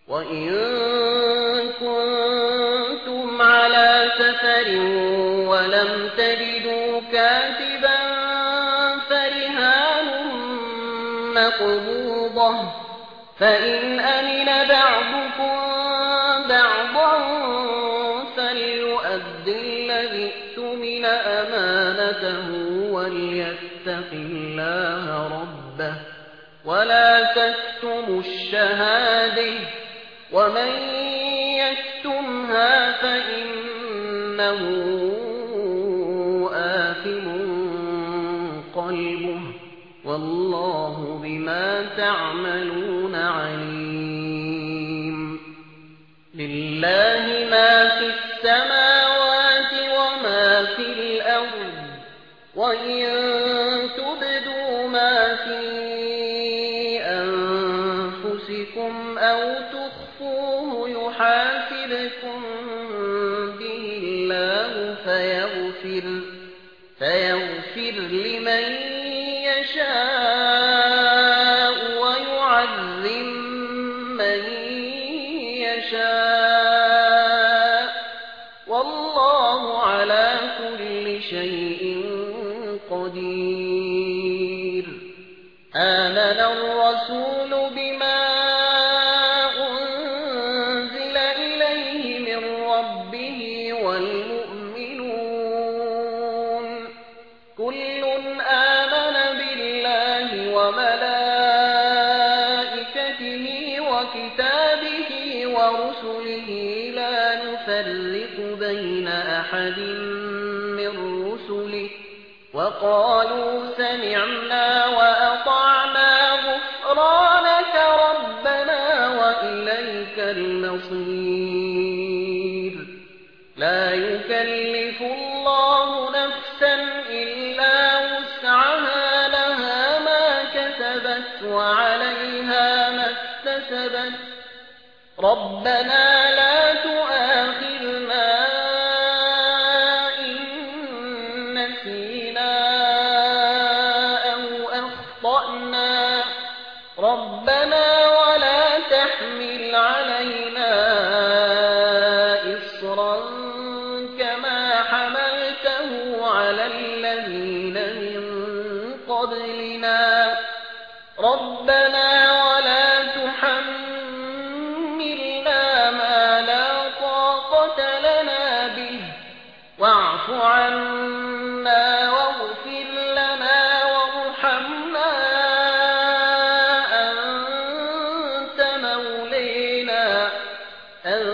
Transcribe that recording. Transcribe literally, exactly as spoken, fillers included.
وإن كنتم على سفر ولم تجدوا كاتبا فرهان مقبوضة، فإن أمن بعضكم بعضا فليؤد الذي اؤتمن أمانته وليتق الله ربه ولا تكتموا الشهادة، ومن يكتمها فإنه آثم قلبه والله بما تعملون عليم. لله ما في السماوات وما في الأرض، وإن تبدوا ما في أنفسكم أو تخفوه يحاسبكم به الله فيغفر, فيغفر لمن يشاء ويعذب من يشاء، والله على كل شيء قدير. آمن الرسول بما أنزل إليه من ربه والمؤمنون كل آمن بالله وملائكته وكتابه ورسله لا نفرق بين أحد من رسله وقالوا سمعنا وأطعنا غفرانك ربنا وإليك المصير. لا يكلف الله نفسا إلا وسعها، لها ما كسبت وعليها ما اكتسبت، ربنا لا تؤاخذنا إن نسينا أو أخطأنا، ربنا ولا تحمل علينا إصرا كما حملته على الذين من قبلنا، ربنا ولا تحملنا ما لا طاقة لنا به واعف عنا واغفر لنا وارحمنا أنت مولانا